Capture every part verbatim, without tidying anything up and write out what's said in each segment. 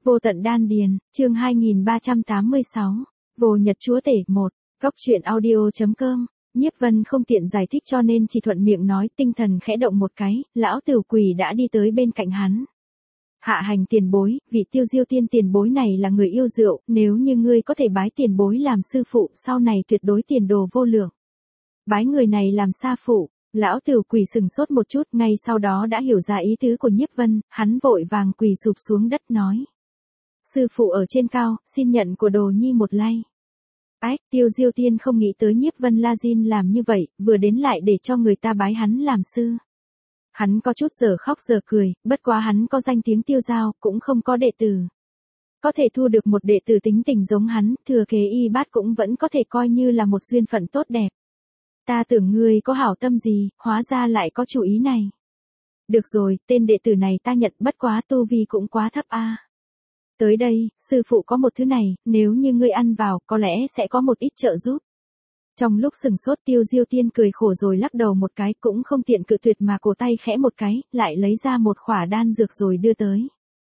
Vô tận đan điền, chương hai nghìn ba trăm tám mươi sáu. Vô nhật chúa tể một. Góc truyện audio.com. Nhiếp Vân không tiện giải thích cho nên chỉ thuận miệng nói, tinh thần khẽ động một cái, lão tử quỷ đã đi tới bên cạnh hắn. Hạ hành tiền bối, vị Tiêu Diêu Tiên tiền bối này là người yêu rượu, nếu như ngươi có thể bái tiền bối làm sư phụ, sau này tuyệt đối tiền đồ vô lượng. Bái người này làm sa phụ. Lão tử quỷ sừng sốt một chút, ngay sau đó đã hiểu ra ý tứ của Nhiếp Vân, hắn vội vàng quỳ sụp xuống đất nói. Sư phụ ở trên cao, xin nhận của đồ nhi một lay. Ách, Tiêu Diêu Tiên không nghĩ tới Nhiếp Vân La Jin làm như vậy, vừa đến lại để cho người ta bái hắn làm sư. Hắn có chút giờ khóc giờ cười, bất quá hắn có danh tiếng tiêu giao, cũng không có đệ tử. Có thể thu được một đệ tử tính tình giống hắn, thừa kế y bát cũng vẫn có thể coi như là một duyên phận tốt đẹp. Ta tưởng ngươi có hảo tâm gì, hóa ra lại có chủ ý này. Được rồi, tên đệ tử này ta nhận, bất quá tu vi cũng quá thấp a. À. Tới đây, sư phụ có một thứ này, nếu như ngươi ăn vào, có lẽ sẽ có một ít trợ giúp. Trong lúc sừng sốt Tiêu Diêu Tiên cười khổ rồi lắc đầu một cái, cũng không tiện cự tuyệt mà cổ tay khẽ một cái, lại lấy ra một khỏa đan dược rồi đưa tới.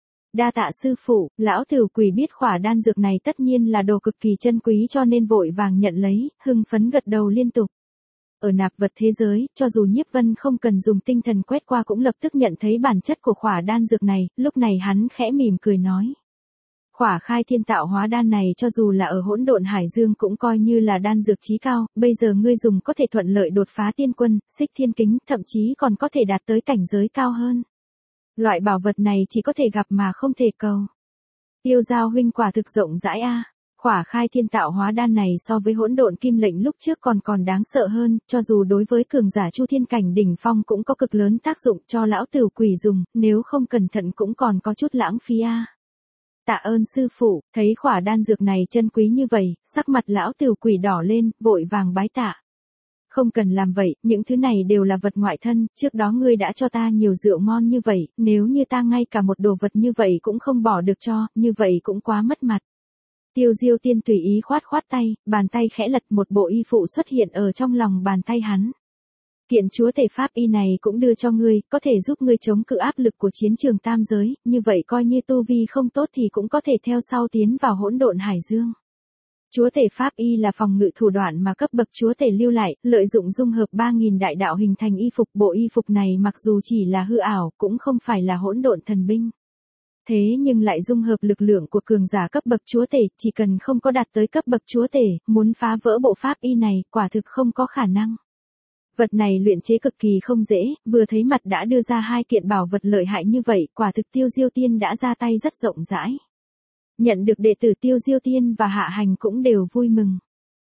Đa tạ sư phụ, lão tử quỷ biết khỏa đan dược này tất nhiên là đồ cực kỳ chân quý cho nên vội vàng nhận lấy, hưng phấn gật đầu liên tục. Ở nạp vật thế giới, cho dù Nhiếp Vân không cần dùng tinh thần quét qua cũng lập tức nhận thấy bản chất của khỏa đan dược này, lúc này hắn khẽ mỉm cười nói. Khỏa khai thiên tạo hóa đan này cho dù là ở hỗn độn hải dương cũng coi như là đan dược chí cao, bây giờ ngươi dùng có thể thuận lợi đột phá tiên quân, xích thiên kính, thậm chí còn có thể đạt tới cảnh giới cao hơn. Loại bảo vật này chỉ có thể gặp mà không thể cầu. Tiêu Giao huynh quả thực rộng rãi a. À. Khỏa khai thiên tạo hóa đan này so với hỗn độn kim lệnh lúc trước còn còn đáng sợ hơn, cho dù đối với cường giả chu thiên cảnh đỉnh phong cũng có cực lớn tác dụng cho lão tử quỷ dùng, nếu không cẩn thận cũng còn có chút lãng phí a. À. Tạ ơn sư phụ, thấy khỏa đan dược này chân quý như vậy, sắc mặt lão tử quỷ đỏ lên, vội vàng bái tạ. Không cần làm vậy, những thứ này đều là vật ngoại thân, trước đó ngươi đã cho ta nhiều rượu ngon như vậy, nếu như ta ngay cả một đồ vật như vậy cũng không bỏ được cho, như vậy cũng quá mất mặt. Tiêu Diêu Tiên tùy ý khoát khoát tay, bàn tay khẽ lật một bộ y phụ xuất hiện ở trong lòng bàn tay hắn. Kiện chúa tể pháp y này cũng đưa cho ngươi, có thể giúp ngươi chống cự áp lực của chiến trường tam giới, như vậy coi như tu vi không tốt thì cũng có thể theo sau tiến vào hỗn độn hải dương. Chúa tể pháp y là phòng ngự thủ đoạn mà cấp bậc chúa tể lưu lại, lợi dụng dung hợp ba nghìn đại đạo hình thành y phục, bộ y phục này mặc dù chỉ là hư ảo, cũng không phải là hỗn độn thần binh. Thế nhưng lại dung hợp lực lượng của cường giả cấp bậc chúa tể, chỉ cần không có đạt tới cấp bậc chúa tể, muốn phá vỡ bộ pháp y này, quả thực không có khả năng. Vật này luyện chế cực kỳ không dễ, vừa thấy mặt đã đưa ra hai kiện bảo vật lợi hại như vậy, quả thực Tiêu Diêu Tiên đã ra tay rất rộng rãi. Nhận được đệ tử Tiêu Diêu Tiên và Hạ Hành cũng đều vui mừng.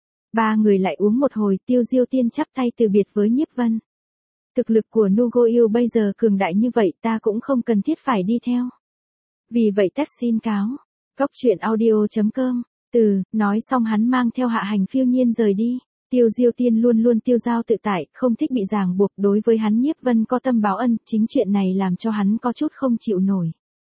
Ba người lại uống một hồi, Tiêu Diêu Tiên chắp tay từ biệt với Nhiếp Vân. Thực lực của Nugo yêu bây giờ cường đại như vậy, ta cũng không cần thiết phải đi theo. Vì vậy tách xin cáo. Góc truyện audio.com. Từ, nói xong hắn mang theo Hạ Hành phiêu nhiên rời đi. Tiêu Diêu Tiên luôn luôn tiêu dao tự tại, không thích bị ràng buộc, đối với hắn Nhiếp Vân có tâm báo ân, chính chuyện này làm cho hắn có chút không chịu nổi.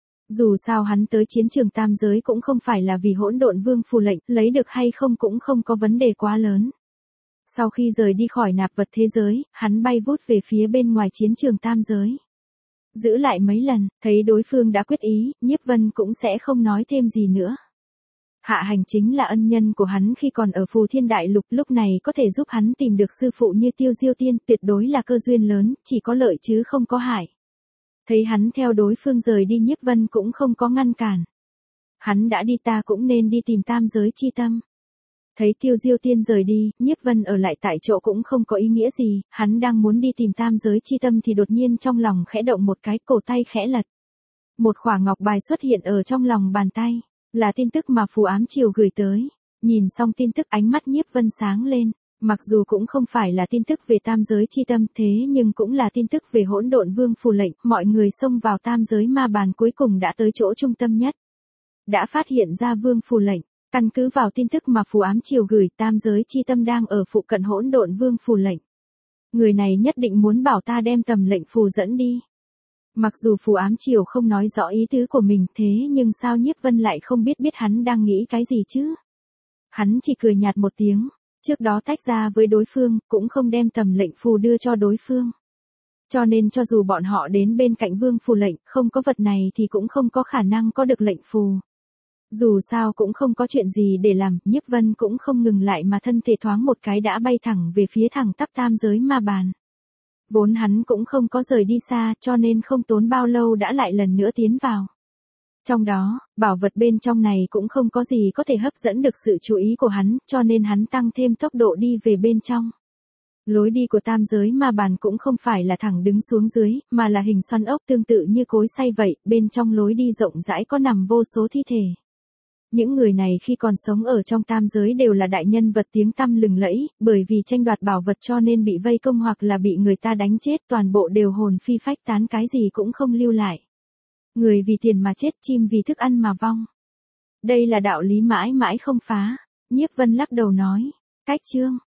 Dù sao hắn tới chiến trường tam giới cũng không phải là vì hỗn độn vương phù lệnh, lấy được hay không cũng không có vấn đề quá lớn. Sau khi rời đi khỏi nạp vật thế giới, hắn bay vút về phía bên ngoài chiến trường tam giới. Giữ lại mấy lần, thấy đối phương đã quyết ý, Nhiếp Vân cũng sẽ không nói thêm gì nữa. Hạ Hành chính là ân nhân của hắn khi còn ở Phù Thiên Đại Lục, lúc này có thể giúp hắn tìm được sư phụ như Tiêu Diêu Tiên, tuyệt đối là cơ duyên lớn, chỉ có lợi chứ không có hại. Thấy hắn theo đối phương rời đi, Nhiếp Vân cũng không có ngăn cản. Hắn đã đi, ta cũng nên đi tìm tam giới chi tâm. Thấy Tiêu Diêu Tiên rời đi, Nhiếp Vân ở lại tại chỗ cũng không có ý nghĩa gì, hắn đang muốn đi tìm tam giới chi tâm thì đột nhiên trong lòng khẽ động một cái, cổ tay khẽ lật. Một khỏa ngọc bài xuất hiện ở trong lòng bàn tay, là tin tức mà Phù Ám Triều gửi tới. Nhìn xong tin tức ánh mắt Nhiếp Vân sáng lên, mặc dù cũng không phải là tin tức về tam giới chi tâm thế nhưng cũng là tin tức về hỗn độn vương phù lệnh, mọi người xông vào tam giới ma bàn cuối cùng đã tới chỗ trung tâm nhất. Đã phát hiện ra vương phù lệnh. Căn cứ vào tin tức mà Phù Ám Triều gửi, tam giới chi tâm đang ở phụ cận hỗn độn vương phù lệnh. Người này nhất định muốn bảo ta đem tầm lệnh phù dẫn đi. Mặc dù Phù Ám Triều không nói rõ ý tứ của mình thế nhưng sao Nhiếp Vân lại không biết biết hắn đang nghĩ cái gì chứ? Hắn chỉ cười nhạt một tiếng, trước đó tách ra với đối phương, cũng không đem tầm lệnh phù đưa cho đối phương. Cho nên cho dù bọn họ đến bên cạnh vương phù lệnh, không có vật này thì cũng không có khả năng có được lệnh phù. Dù sao cũng không có chuyện gì để làm, Nhiếp Vân cũng không ngừng lại mà thân thể thoáng một cái đã bay thẳng về phía thẳng tắp tam giới ma bàn. Vốn hắn cũng không có rời đi xa, cho nên không tốn bao lâu đã lại lần nữa tiến vào. Trong đó, bảo vật bên trong này cũng không có gì có thể hấp dẫn được sự chú ý của hắn, cho nên hắn tăng thêm tốc độ đi về bên trong. Lối đi của tam giới ma bàn cũng không phải là thẳng đứng xuống dưới, mà là hình xoắn ốc tương tự như cối xay vậy, bên trong lối đi rộng rãi có nằm vô số thi thể. Những người này khi còn sống ở trong tam giới đều là đại nhân vật tiếng tăm lừng lẫy, bởi vì tranh đoạt bảo vật cho nên bị vây công hoặc là bị người ta đánh chết, toàn bộ đều hồn phi phách tán, cái gì cũng không lưu lại. Người vì tiền mà chết, chim vì thức ăn mà vong. Đây là đạo lý mãi mãi không phá. Nhiếp Vân lắc đầu nói, cách chương